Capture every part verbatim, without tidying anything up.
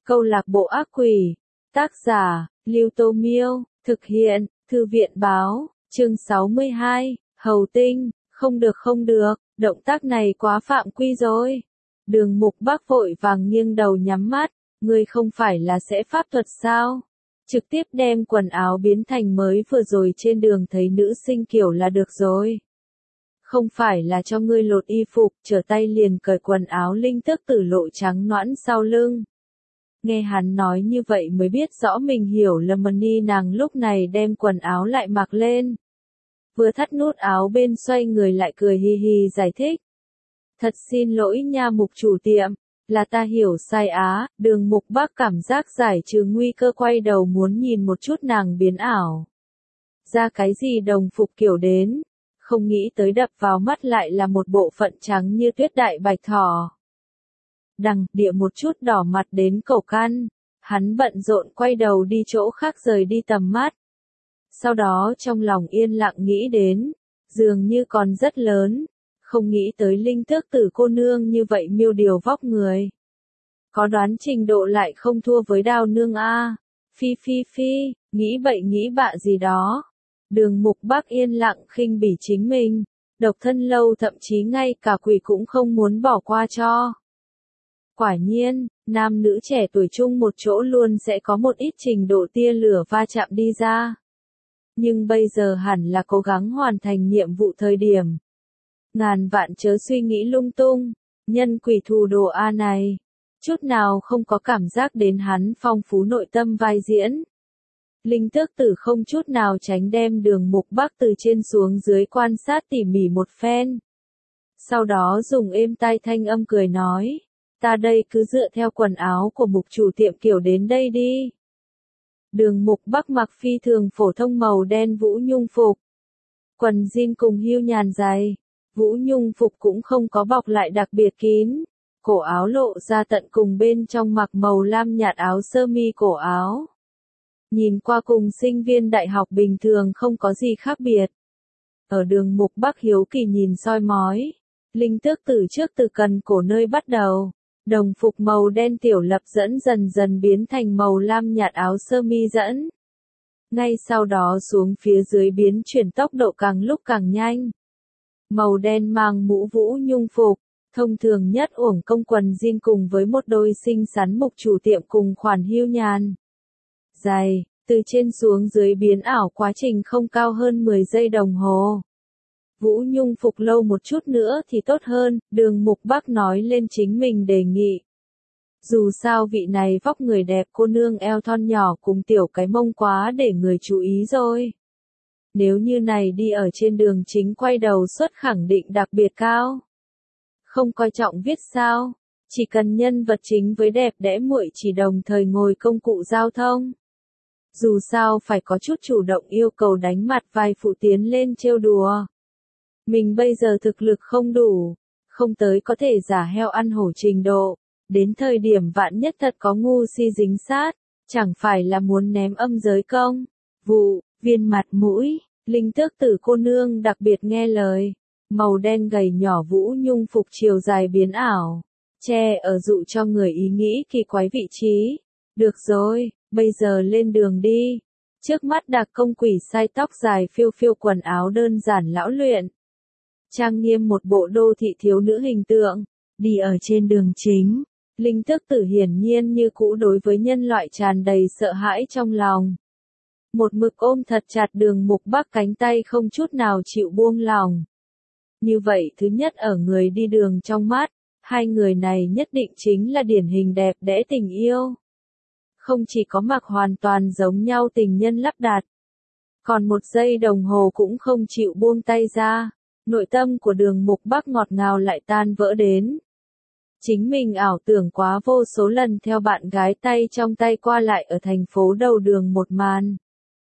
Câu lạc bộ ác quỷ. Tác giả, Lưu Tô Miêu. Thực hiện, Thư viện báo. Chương sáu mươi hai, Hầu Tinh. Không được không được, động tác này quá phạm quy rồi. Đường Mục Bác vội vàng nghiêng đầu nhắm mắt. Ngươi không phải là sẽ pháp thuật sao? Trực tiếp đem quần áo biến thành mới vừa rồi trên đường thấy nữ sinh kiểu là được rồi. Không phải là cho ngươi lột y phục, trở tay liền cởi quần áo Linh Tước Tử lộ trắng nõn sau lưng. Nghe hắn nói như vậy mới biết rõ mình hiểu lầm, ni nàng lúc này đem quần áo lại mặc lên. Vừa thắt nút áo bên xoay người lại cười hi hi giải thích. Thật xin lỗi nha Mục chủ tiệm, là ta hiểu sai á. Đường Mục Bác cảm giác giải trừ nguy cơ quay đầu muốn nhìn một chút nàng biến ảo. Ra cái gì đồng phục kiểu đến, không nghĩ tới đập vào mắt lại là một bộ phận trắng như tuyết đại bạch thỏ. Đằng địa một chút đỏ mặt đến cổ căn, hắn bận rộn quay đầu đi chỗ khác rời đi tầm mắt. Sau đó trong lòng yên lặng nghĩ đến, dường như còn rất lớn, không nghĩ tới Linh Tước Tử cô nương như vậy miêu điều vóc người. Có đoán trình độ lại không thua với Đao nương a. Phi phi phi, nghĩ bậy nghĩ bạ gì đó. Đường Mục Bác yên lặng khinh bỉ chính mình, độc thân lâu thậm chí ngay cả quỷ cũng không muốn bỏ qua cho. Quả nhiên, nam nữ trẻ tuổi chung một chỗ luôn sẽ có một ít trình độ tia lửa va chạm đi ra. Nhưng bây giờ hẳn là cố gắng hoàn thành nhiệm vụ thời điểm. Ngàn vạn chớ suy nghĩ lung tung, nhân quỷ thù đồ A này. Chút nào không có cảm giác đến hắn phong phú nội tâm vai diễn. Linh Tước Tử không chút nào tránh đem Đường Mục Bác từ trên xuống dưới quan sát tỉ mỉ một phen. Sau đó dùng êm tai thanh âm cười nói, ta đây cứ dựa theo quần áo của Mục chủ tiệm kiểu đến đây đi. Đường Mục Bác mặc phi thường phổ thông màu đen vũ nhung phục. Quần jean cùng hưu nhàn dày, vũ nhung phục cũng không có bọc lại đặc biệt kín. Cổ áo lộ ra tận cùng bên trong mặc màu lam nhạt áo sơ mi cổ áo. Nhìn qua cùng sinh viên đại học bình thường không có gì khác biệt. Ở Đường Mục Bác hiếu kỳ nhìn soi mói. Linh Tước Tử trước từ cần cổ nơi bắt đầu. Đồng phục màu đen tiểu lập dẫn dần dần biến thành màu lam nhạt áo sơ mi dẫn. Ngay sau đó xuống phía dưới biến chuyển tốc độ càng lúc càng nhanh. Màu đen mang mũ vũ nhung phục. Thông thường nhất uổng công quần jean cùng với một đôi xinh xắn Mục chủ tiệm cùng khoản hưu nhàn. Dài, từ trên xuống dưới biến ảo quá trình không cao hơn mười giây đồng hồ. Vũ nhung phục lâu một chút nữa thì tốt hơn, Đường Mục Bác nói lên chính mình đề nghị. Dù sao vị này vóc người đẹp cô nương eo thon nhỏ cùng tiểu cái mông quá để người chú ý rồi. Nếu như này đi ở trên đường chính quay đầu suất khẳng định đặc biệt cao. Không coi trọng viết sao, chỉ cần nhân vật chính với đẹp đẽ muội chỉ đồng thời ngồi công cụ giao thông. Dù sao phải có chút chủ động yêu cầu đánh mặt vai phụ tiến lên trêu đùa. Mình bây giờ thực lực không đủ, không tới có thể giả heo ăn hổ trình độ, đến thời điểm vạn nhất thật có ngu si dính sát, chẳng phải là muốn ném âm giới công. Vụ, viên mặt mũi, Linh Tước Tử cô nương đặc biệt nghe lời, màu đen gầy nhỏ vũ nhung phục chiều dài biến ảo, che ở dụ cho người ý nghĩ kỳ quái vị trí. Được rồi, bây giờ lên đường đi. Trước mắt Đạc Công Quỷ sai tóc dài phiêu phiêu quần áo đơn giản lão luyện. Trang nghiêm một bộ đô thị thiếu nữ hình tượng, đi ở trên đường chính. Linh Tước Tử hiển nhiên như cũ đối với nhân loại tràn đầy sợ hãi trong lòng. Một mực ôm thật chặt Đường Mục Bác cánh tay không chút nào chịu buông lòng. Như vậy thứ nhất ở người đi đường trong mắt, hai người này nhất định chính là điển hình đẹp đẽ tình yêu. Không chỉ có mặc hoàn toàn giống nhau tình nhân lắp đặt, còn một giây đồng hồ cũng không chịu buông tay ra, nội tâm của Đường Mục Bác ngọt ngào lại tan vỡ đến. Chính mình ảo tưởng quá vô số lần theo bạn gái tay trong tay qua lại ở thành phố đầu đường một màn.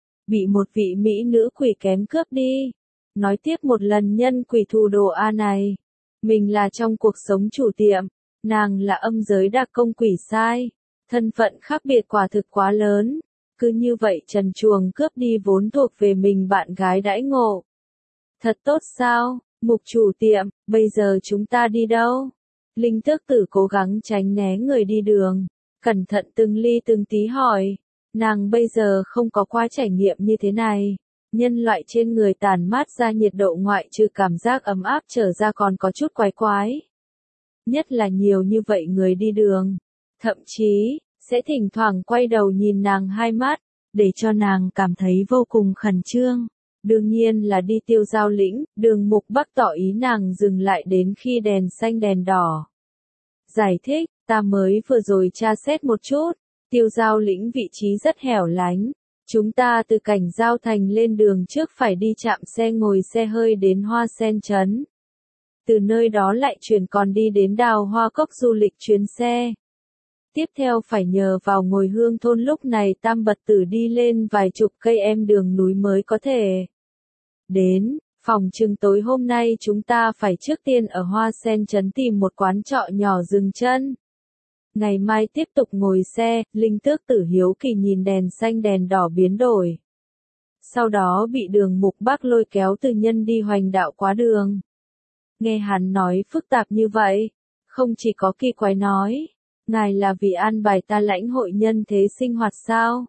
Bị một vị mỹ nữ quỷ kém cướp đi. Nói tiếp một lần nhân quỷ thù đồ A này. Mình là trong cuộc sống chủ tiệm, nàng là âm giới Đạc Công Quỷ sai. Thân phận khác biệt quả thực quá lớn, cứ như vậy trần truồng cướp đi vốn thuộc về mình bạn gái đãi ngộ. Thật tốt sao, Mục chủ tiệm, bây giờ chúng ta đi đâu? Linh Tước Tử cố gắng tránh né người đi đường, cẩn thận từng ly từng tí hỏi. Nàng bây giờ không có qua trải nghiệm như thế này. Nhân loại trên người tản mát ra nhiệt độ ngoại trừ cảm giác ấm áp trở ra còn có chút quái quái. Nhất là nhiều như vậy người đi đường. Thậm chí, sẽ thỉnh thoảng quay đầu nhìn nàng hai mắt, để cho nàng cảm thấy vô cùng khẩn trương. Đương nhiên là đi Tiêu Giao Lĩnh, Đường Mục Bắc tỏ ý nàng dừng lại đến khi đèn xanh đèn đỏ. Giải thích, ta mới vừa rồi tra xét một chút, Tiêu Giao Lĩnh vị trí rất hẻo lánh. Chúng ta từ Cảnh Giao Thành lên đường trước phải đi chạm xe ngồi xe hơi đến Hoa Sen Trấn. Từ nơi đó lại chuyển còn đi đến Đào Hoa Cốc du lịch chuyến xe. Tiếp theo phải nhờ vào Ngồi Hương thôn, lúc này Tam Bật Tử đi lên vài chục cây em đường núi mới có thể đến. Phòng chừng tối hôm nay chúng ta phải trước tiên ở Hoa Sen Trấn tìm một quán trọ nhỏ dừng chân. Ngày mai tiếp tục ngồi xe. Linh Tước Tử hiếu kỳ nhìn đèn xanh đèn đỏ biến đổi. Sau đó bị Đường Mục Bắc lôi kéo từ nhân đi hoành đạo quá đường. Nghe hắn nói phức tạp như vậy, không chỉ có kỳ quái nói, ngài là vì an bài ta lãnh hội nhân thế sinh hoạt sao?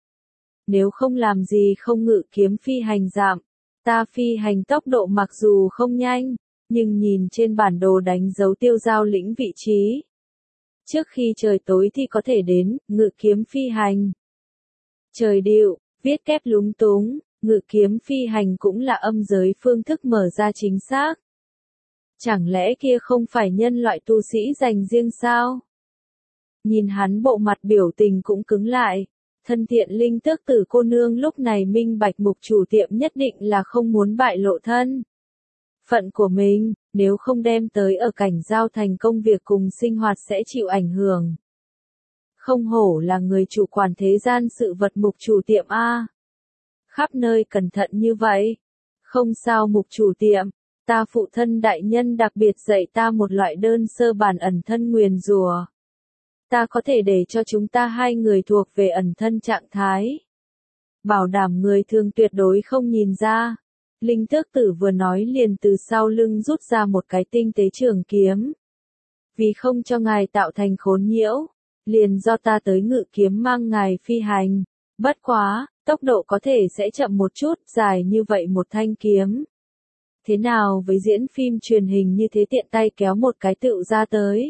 Nếu không làm gì không ngự kiếm phi hành giảm, ta phi hành tốc độ mặc dù không nhanh, nhưng nhìn trên bản đồ đánh dấu Tiêu Giao Lĩnh vị trí. Trước khi trời tối thì có thể đến, ngự kiếm phi hành. Trời điệu, viết kép lúng túng, ngự kiếm phi hành cũng là âm giới phương thức mở ra chính xác. Chẳng lẽ kia không phải nhân loại tu sĩ dành riêng sao? Nhìn hắn bộ mặt biểu tình cũng cứng lại. Thân thiện Linh Tước Tử cô nương lúc này minh bạch mục chủ tiệm nhất định là không muốn bại lộ thân phận của mình, nếu không đem tới ở Cảnh Giao Thành công việc cùng sinh hoạt sẽ chịu ảnh hưởng. Không hổ là người chủ quản thế gian sự vật mục chủ tiệm a. Khắp nơi cẩn thận như vậy. Không sao mục chủ tiệm, ta phụ thân đại nhân đặc biệt dạy ta một loại đơn sơ bản ẩn thân nguyền rủa. Ta có thể để cho chúng ta hai người thuộc về ẩn thân trạng thái. Bảo đảm người thường tuyệt đối không nhìn ra. Linh Tước Tử vừa nói liền từ sau lưng rút ra một cái tinh tế trường kiếm. Vì không cho ngài tạo thành khốn nhiễu, liền do ta tới ngự kiếm mang ngài phi hành. Bất quá, tốc độ có thể sẽ chậm một chút, dài như vậy một thanh kiếm. Thế nào với diễn phim truyền hình như thế tiện tay kéo một cái tựu ra tới?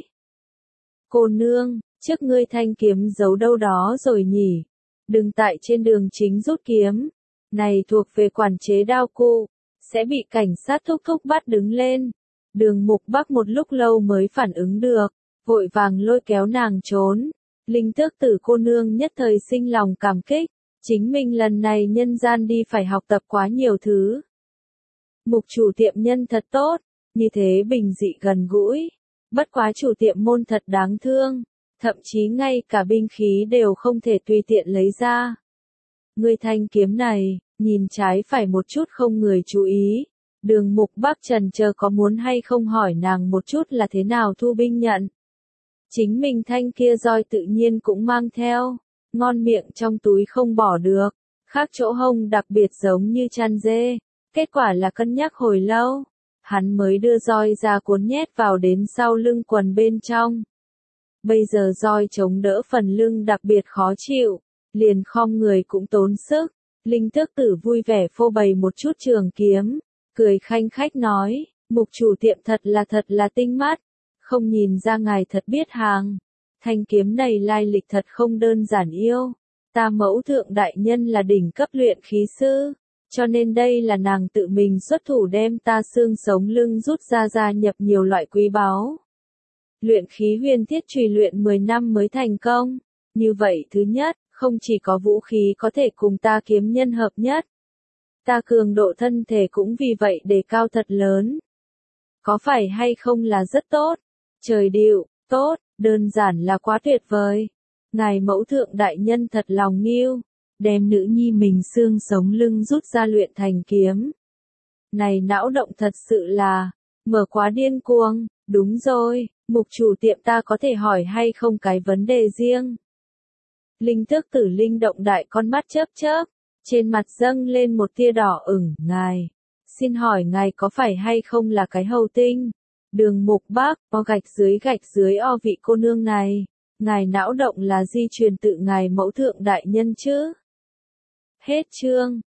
Cô nương, trước ngươi thanh kiếm giấu đâu đó rồi nhỉ? Đừng tại trên đường chính rút kiếm. Này thuộc về quản chế đao cụ, sẽ bị cảnh sát thúc thúc bắt đứng lên. Đường Mục Bắc một lúc lâu mới phản ứng được, vội vàng lôi kéo nàng trốn. Linh Tước Tử cô nương nhất thời sinh lòng cảm kích, chính mình lần này nhân gian đi phải học tập quá nhiều thứ. Mục chủ tiệm nhân thật tốt, như thế bình dị gần gũi. Bất quá chủ tiệm môn thật đáng thương, thậm chí ngay cả binh khí đều không thể tùy tiện lấy ra. Người thanh kiếm này, nhìn trái phải một chút không người chú ý. Đường Mục Bắc trần chờ có muốn hay không hỏi nàng một chút là thế nào thu binh nhận. Chính mình thanh kia roi tự nhiên cũng mang theo, ngon miệng trong túi không bỏ được, khác chỗ hông đặc biệt giống như chăn dê. Kết quả là cân nhắc hồi lâu, hắn mới đưa roi ra cuốn nhét vào đến sau lưng quần bên trong. Bây giờ roi chống đỡ phần lưng đặc biệt khó chịu, liền khom người cũng tốn sức. Linh Tước Tử vui vẻ phô bày một chút trường kiếm, cười khanh khách nói, mục chủ tiệm thật là thật là tinh mắt, không nhìn ra ngài thật biết hàng. Thanh kiếm này lai lịch thật không đơn giản yêu, ta mẫu thượng đại nhân là đỉnh cấp luyện khí sư, cho nên đây là nàng tự mình xuất thủ đem ta xương sống lưng rút ra gia nhập nhiều loại quý báu. Luyện khí huyền thiết chùy luyện mười năm mới thành công, như vậy thứ nhất, không chỉ có vũ khí có thể cùng ta kiếm nhân hợp nhất. Ta cường độ thân thể cũng vì vậy đề cao thật lớn. Có phải hay không là rất tốt? Trời điệu, tốt, đơn giản là quá tuyệt vời. Ngài mẫu thượng đại nhân thật lòng nghiêu, đem nữ nhi mình xương sống lưng rút ra luyện thành kiếm. Này não động thật sự là, mở quá điên cuồng, đúng rồi, mục chủ tiệm ta có thể hỏi hay không cái vấn đề riêng. Linh Tước Tử linh động đại con mắt chớp chớp, trên mặt dâng lên một tia đỏ ửng, ngài, xin hỏi ngài có phải hay không là cái hầu tinh? Đường Mục Bắc, o gạch dưới gạch dưới o vị cô nương này, ngài não động là di truyền tự ngài mẫu thượng đại nhân chứ? Hết chương.